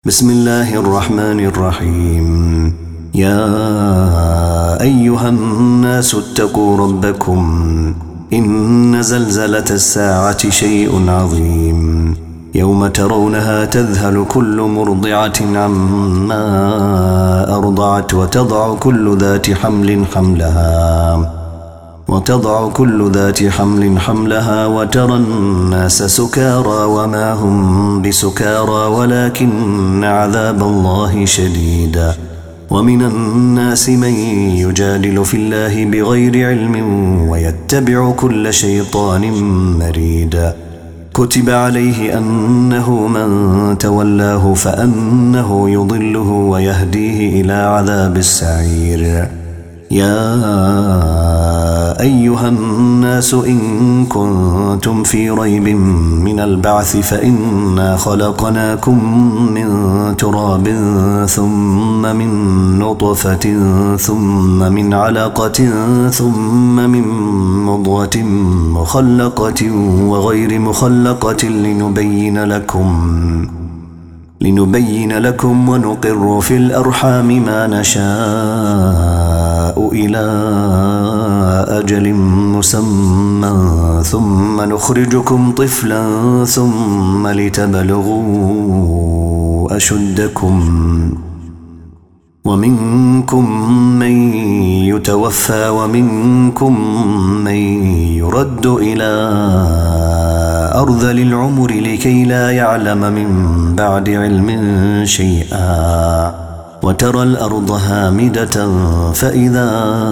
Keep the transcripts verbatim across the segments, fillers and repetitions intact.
بسم الله الرحمن الرحيم. يا أيها الناس اتقوا ربكم إن زلزلة الساعة شيء عظيم يوم ترونها تذهل كل مرضعة عما أرضعت وتضع كل ذات حمل حملها وتضع كل ذات حمل حملها وترى الناس سكارى وما هم بسكارى ولكن عذاب الله شديد. ومن الناس من يجادل في الله بغير علم ويتبع كل شيطان مريد. كتب عليه أنه من تولاه فأنه يضله ويهديه إلى عذاب السعير. يا أيها الناس إن كنتم في ريب من البعث فإنا خلقناكم من تراب ثم من نطفة ثم من علقة ثم من مضغة مخلقة وغير مخلقة لنبين لكم لنبين لكم ونقر في الأرحام ما نشاء إلى أجل مسمى ثم نخرجكم طفلا ثم لتبلغوا أشدكم ومنكم من يتوفى ومنكم من يرد إلى أرذل العمر لكي لا يعلم من بعد علم شيئا. وترى الأرض هامدة فإذا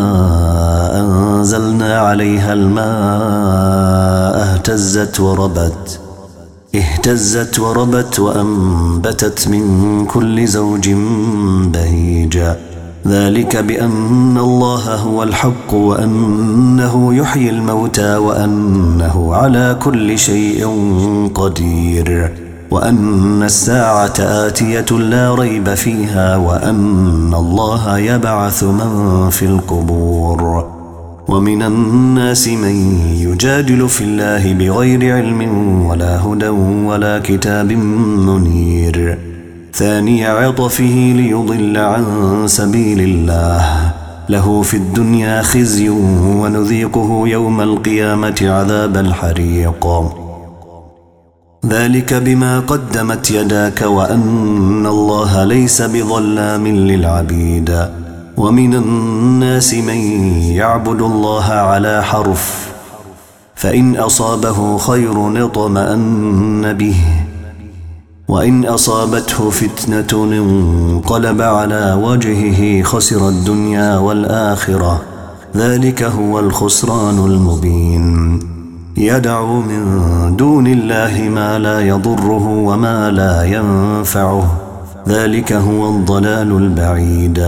أنزلنا عليها الماء اهتزت وربت اهتزت وربت وأنبتت من كل زوج بهيج. ذلك بأن الله هو الحق وأنه يحيي الموتى وأنه على كل شيء قدير وأن الساعة آتية لا ريب فيها وأن الله يبعث من في القبور. ومن الناس من يجادل في الله بغير علم ولا هدى ولا كتاب منير. ثاني عطفه ليضل عن سبيل الله له في الدنيا خزي ونذيقه يوم القيامة عذاب الحريق. ذلك بما قدمت يداك وأن الله ليس بظلام للعبيد. ومن الناس من يعبد الله على حرف فإن أصابه خير اطمأن به وإن أصابته فتنة انقلب على وجهه خسر الدنيا والآخرة. ذلك هو الخسران المبين. يدعو من دون الله ما لا يضره وما لا ينفعه. ذلك هو الضلال البعيد.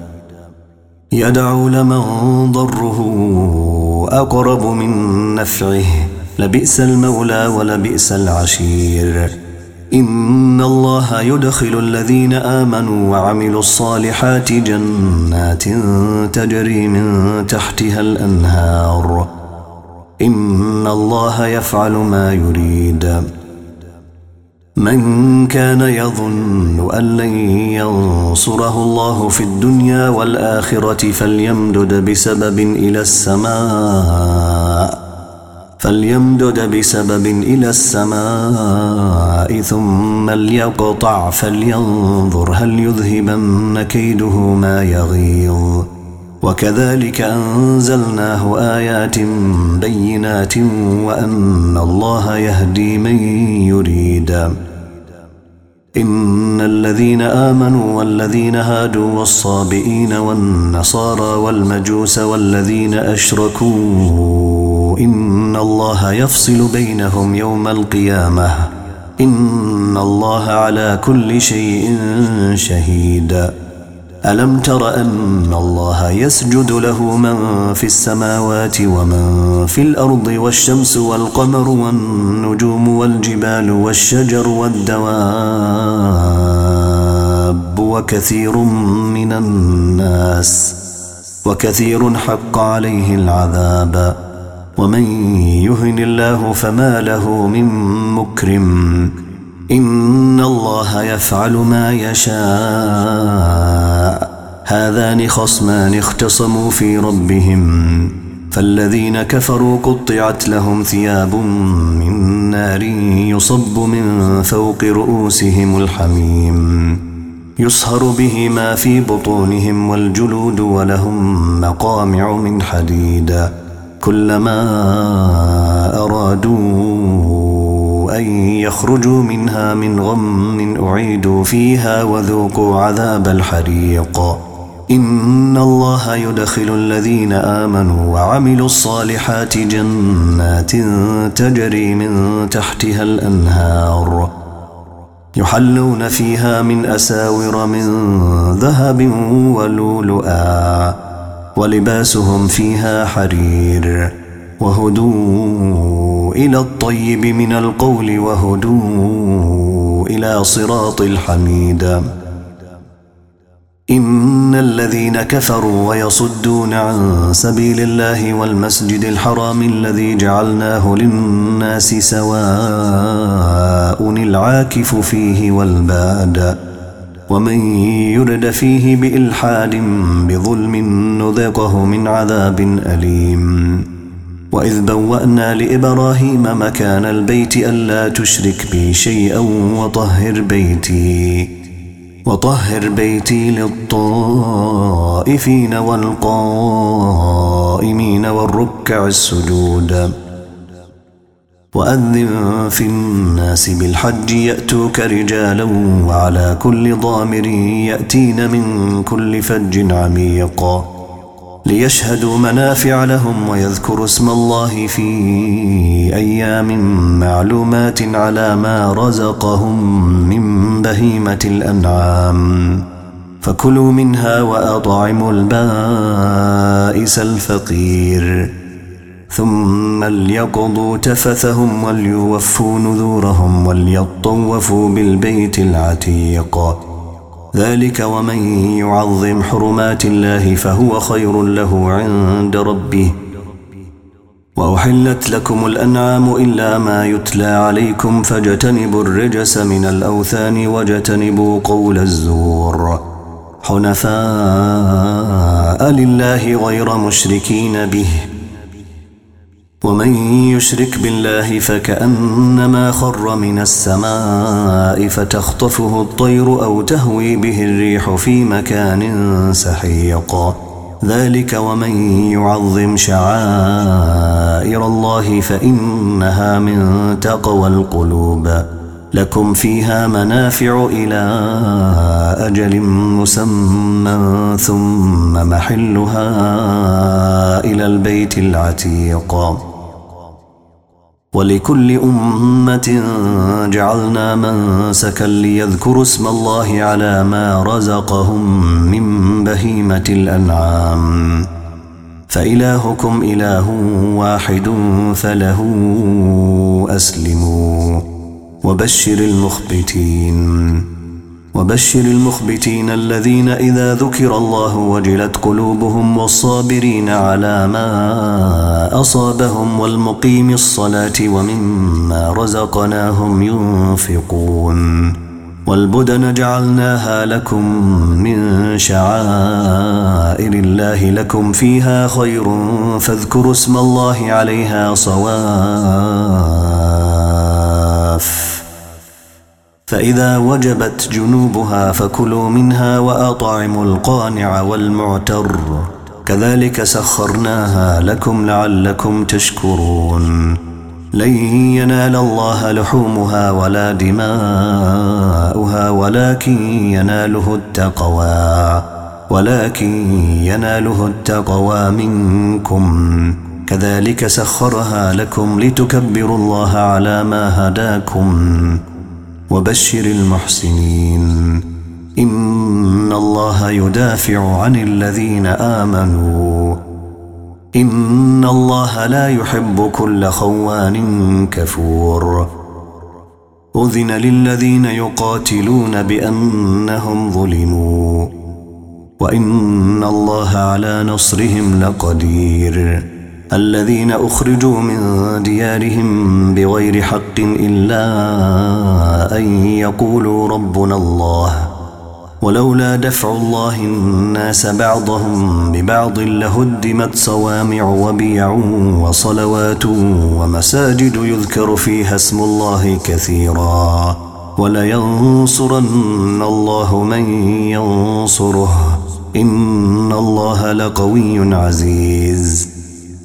يدعو لمن ضره أقرب من نفعه لبئس المولى ولبئس العشير. إن الله يدخل الذين آمنوا وعملوا الصالحات جنات تجري من تحتها الأنهار. إن الله يفعل ما يريد. من كان يظن أن لن ينصره الله في الدنيا والآخرة فليمدد بسبب إلى السماء فليمدد بسبب إلى السماء ثم ليقطع فلينظر هل يذهبن كيده ما يغيظ. وكذلك أنزلناه آيات بينات وأن الله يهدي من يريد. إن الذين آمنوا والذين هادوا والصابئين والنصارى والمجوس والذين أشركوا إن الله يفصل بينهم يوم القيامة. إن الله على كل شيء شهيد. ألم تر أن الله يسجد له من في السماوات ومن في الأرض والشمس والقمر والنجوم والجبال والشجر والدواب وكثير من الناس وكثير حق عليه العذاب. ومن يهن الله فما له من مكرم. إن الله يفعل ما يشاء. هذان خصمان اختصموا في ربهم فالذين كفروا قطعت لهم ثياب من نار يصب من فوق رؤوسهم الحميم يصهر به ما في بطونهم والجلود ولهم مقامع من حديد كلما أرادوا أن يخرجوا منها من غم أعيدوا فيها وذوقوا عذاب الحريق. إن الله يدخل الذين آمنوا وعملوا الصالحات جنات تجري من تحتها الأنهار يحلون فيها من أساور من ذهب ولؤلؤا ولباسهم فيها حرير وهدوا إلى الطيب من القول وهدوا إلى صراط الحميد. إن الذين كفروا ويصدون عن سبيل الله والمسجد الحرام الذي جعلناه للناس سواء العاكف فيه والباد ومن يرد فيه بإلحاد بظلم نذقه من عذاب أليم. وإذ بوأنا لإبراهيم مكان البيت ألا تشرك بي شيئا وطهر بيتي وطهر بيتي للطائفين والقائمين والركع السجود. وأذن في الناس بالحج يأتوك رجالا وعلى كل ضامر يأتين من كل فج عميق ليشهدوا منافع لهم ويذكروا اسم الله في أيام معلومات على ما رزقهم من بهيمة الأنعام فكلوا منها وأطعموا البائس الفقير ثم ليقضوا تفثهم وليوفوا نذورهم وليطوفوا بالبيت العتيق. ذلك ومن يعظم حرمات الله فهو خير له عند ربه. وأحلت لكم الأنعام إلا ما يتلى عليكم فاجتنبوا الرجس من الأوثان واجتنبوا قول الزور حنفاء لله غير مشركين به. ومن يشرك بالله فكأنما خر من السماء فتخطفه الطير أو تهوي به الريح في مكان سحيق. ذلك ومن يعظم شعائر الله فإنها من تقوى القلوب. لكم فيها منافع إلى أجل مسمى ثم محلها إلى البيت العتيق. ولكل أمة جعلنا منسكا ليذكروا اسم الله على ما رزقهم من بهيمة الأنعام فإلهكم إله واحد فله أسلموا. وبشر المخبتين وبشر المخبتين الذين إذا ذكر الله وجلت قلوبهم والصابرين على ما أصابهم والمقيم الصلاة ومما رزقناهم ينفقون. والبدن جعلناها لكم من شعائر الله لكم فيها خير فاذكروا اسم الله عليها صواف فإذا وجبت جنوبها فكلوا منها وأطعموا القانع والمعتر كذلك سخرناها لكم لعلكم تشكرون. لن ينال الله لحومها ولا دماؤها ولكن يناله التقوى ولكن يناله التقوى منكم كذلك سخرها لكم لتكبروا الله على ما هداكم. وبشر المحسنين إن الله يدافع عن الذين آمنوا إن الله لا يحب كل خوان كفور. أذن للذين يقاتلون بأنهم ظلموا وإن الله على نصرهم لقدير. الذين أخرجوا من ديارهم بغير حق إلا أن يقولوا ربنا الله ولولا دفع الله الناس بعضهم ببعض لهدمت صوامع وبيع وصلوات ومساجد يذكر فيها اسم الله كثيرا ولينصرن الله من ينصره إن الله لقوي عزيز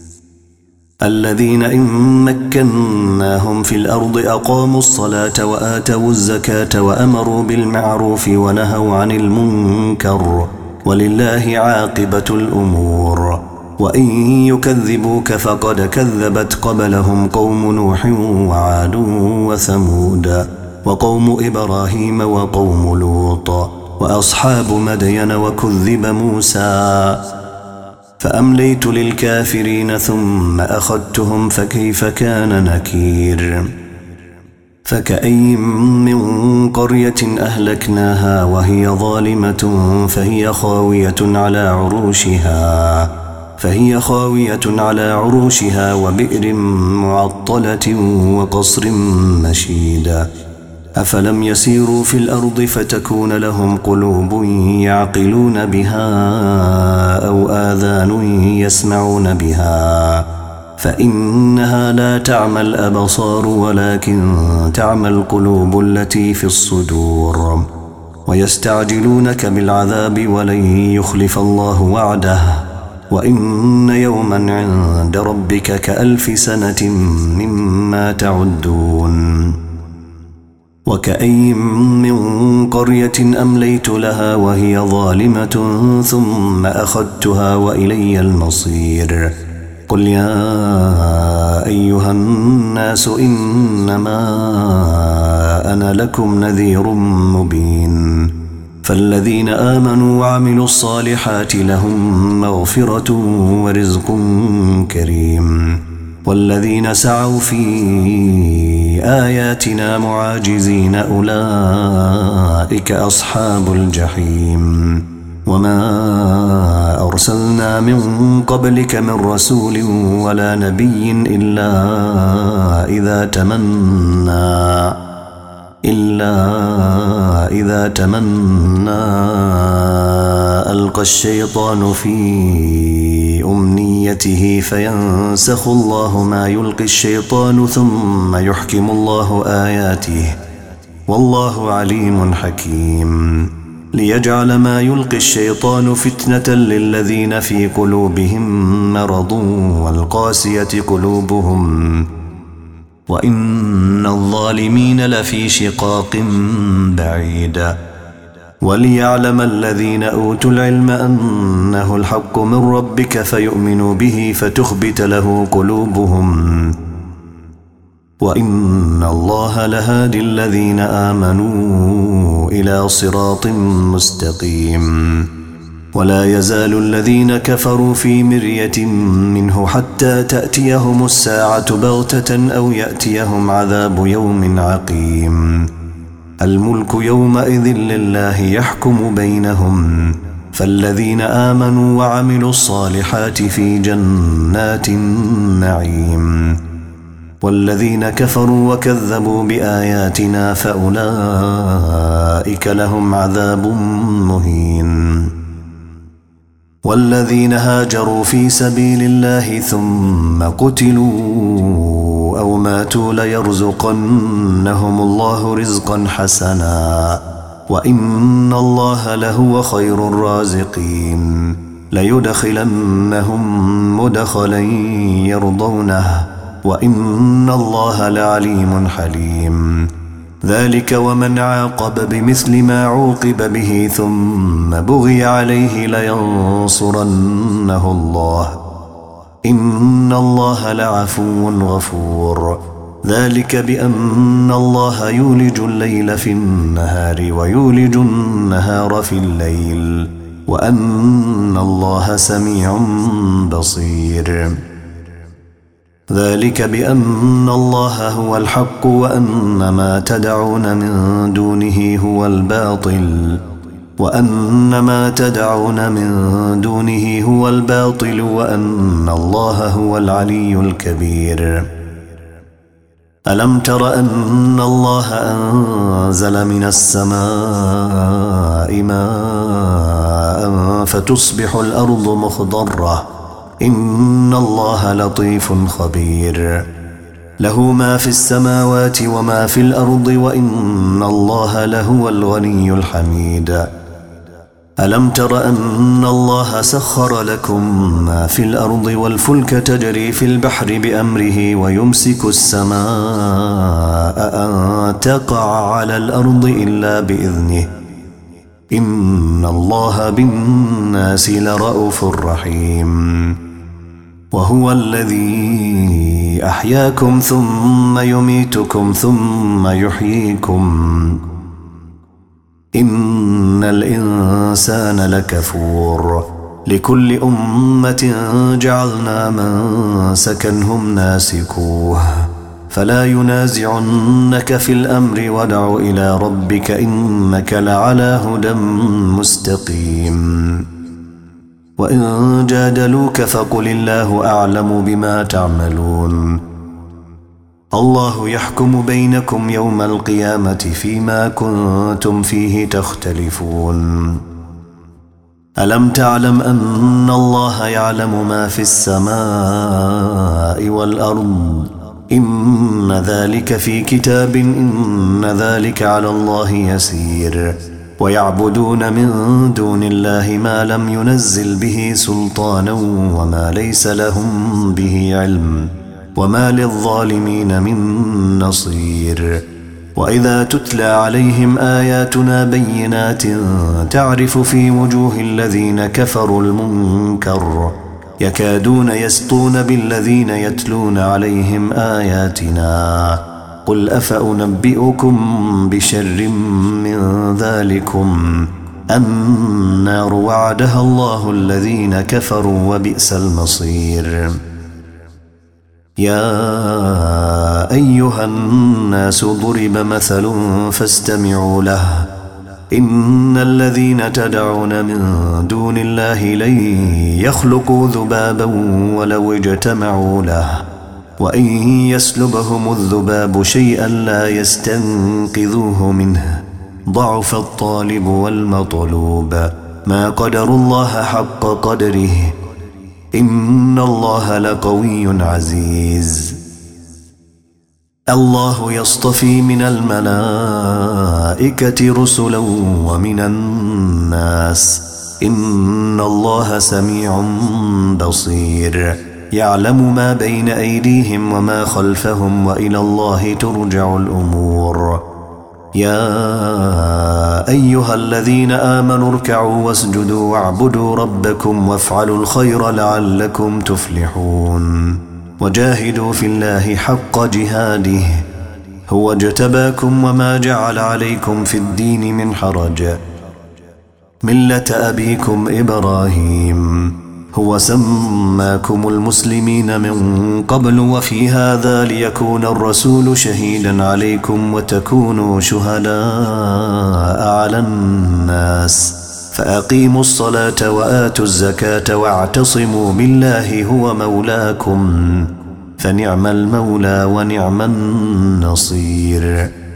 الذين إن مكناهم في الأرض أقاموا الصلاة وآتوا الزكاة وأمروا بالمعروف ونهوا عن المنكر ولله عاقبة الأمور وإن يكذبوك فقد كذبت قبلهم قوم نوح وعاد وثمود وقوم إبراهيم وقوم لوط وأصحاب مدين وكذب موسى فأمليت للكافرين ثم أخذتهم فكيف كان نكير فكأي من قرية أهلكناها وهي ظالمة فهي خاوية على عروشها فهي خاوية على عروشها وبئر معطلة وقصر مشيد أفلم يسيروا في الأرض فتكون لهم قلوب يعقلون بها أو آذان يسمعون بها فإنها لا تعمى الأبصار ولكن تعمى القلوب التي في الصدور ويستعجلونك بالعذاب ولن يخلف الله وعده وإن يوما عند ربك كألف سنة مما تعدون وكأي من قرية أمليت لها وهي ظالمة ثم أخذتها وإلي المصير قل يا أيها الناس إنما أنا لكم نذير مبين فالذين آمنوا وعملوا الصالحات لهم مغفرة ورزق كريم والذين سعوا في آياتنا معاجزين أولئك أصحاب الجحيم وما أرسلنا من قبلك من رسول ولا نبي إلا إذا تمنى إلا إذا تمنى ألقى الشيطان في أمنيته فينسخ الله ما يلقي الشيطان ثم يحكم الله آياته والله عليم حكيم ليجعل ما يلقي الشيطان فتنة للذين في قلوبهم مرض والقاسية قلوبهم وإن الظالمين لفي شقاق بعيد وليعلم الذين أوتوا العلم أنه الحق من ربك فيؤمنوا به فتخبت له قلوبهم وإن الله لهادي الذين آمنوا إلى صراط مستقيم ولا يزال الذين كفروا في مرية منه حتى تأتيهم الساعة بغتة أو يأتيهم عذاب يوم عقيم الملك يومئذ لله يحكم بينهم فالذين آمنوا وعملوا الصالحات في جنات النعيم والذين كفروا وكذبوا بآياتنا فأولئك لهم عذاب مهين والذين هاجروا في سبيل الله ثم قتلوا أو ماتوا ليرزقنهم الله رزقا حسنا وإن الله لهو خير الرازقين ليدخلنهم مدخلا يرضونه وإن الله لعليم حليم ذلك ومن عاقب بمثل ما عوقب به ثم بغي عليه لينصرنه الله إن الله لعفو غفور ذلك بأن الله يولج الليل في النهار ويولج النهار في الليل وأن الله سميع بصير ذلك بأن الله هو الحق وأن ما تدعون من دونه هو الباطل وأن ما تدعون من دونه هو الباطل وأن الله هو العلي الكبير. ألم تر أن الله أنزل من السماء ماء فتصبح الأرض مخضرة إن الله لطيف خبير. له ما في السماوات وما في الأرض وإن الله لهو الغني الحميد. ألم تر أن الله سخر لكم ما في الأرض والفلك تجري في البحر بأمره ويمسك السماء أن تقع على الأرض إلا بإذنه إن الله بالناس لرءوف رحيم. وهو الذي أحياكم ثم يميتكم ثم يحييكم إن الإنسان لكفور. لكل أمة جعلنا منسكا هم ناسكوه فلا ينازعنك في الأمر وادع إلى ربك إنك لعلى هدى مستقيم. وإن جادلوك فقل الله أعلم بما تعملون. الله يحكم بينكم يوم القيامة فيما كنتم فيه تختلفون. ألم تعلم أن الله يعلم ما في السماء والأرض إن ذلك في كتاب إن ذلك على الله يسير. ويعبدون من دون الله ما لم ينزل به سلطانا وما ليس لهم به علم وما للظالمين من نصير. وإذا تتلى عليهم آياتنا بينات تعرف في وجوه الذين كفروا المنكر يكادون يسطون بالذين يتلون عليهم آياتنا قل أفأنبئكم بشر من ذلكم النار وعدها الله الذين كفروا وبئس المصير. يا أيها الناس ضرب مثل فاستمعوا له إن الذين تدعون من دون الله لن يخلقوا ذبابا ولو اجتمعوا له وإن يسلبهم الذباب شيئا لا يستنقذوه منه ضعف الطالب والمطلوب ما قدروا الله حق قدره إن الله لقوي عزيز. الله يصطفي من الملائكة رسلا ومن الناس إن الله سميع بصير. يعلم ما بين أيديهم وما خلفهم وإلى الله ترجع الأمور. يا أيها الذين آمنوا اركعوا واسجدوا واعبدوا ربكم وافعلوا الخير لعلكم تفلحون. وجاهدوا في الله حق جهاده هو اجتباكم وما جعل عليكم في الدين من حرج ملة أبيكم إبراهيم هو سماكم المسلمين من قبل وفي هذا ليكون الرسول شهيدا عليكم وتكونوا شهداء على الناس فأقيموا الصلاة وآتوا الزكاة واعتصموا بالله هو مولاكم فنعم المولى ونعم النصير.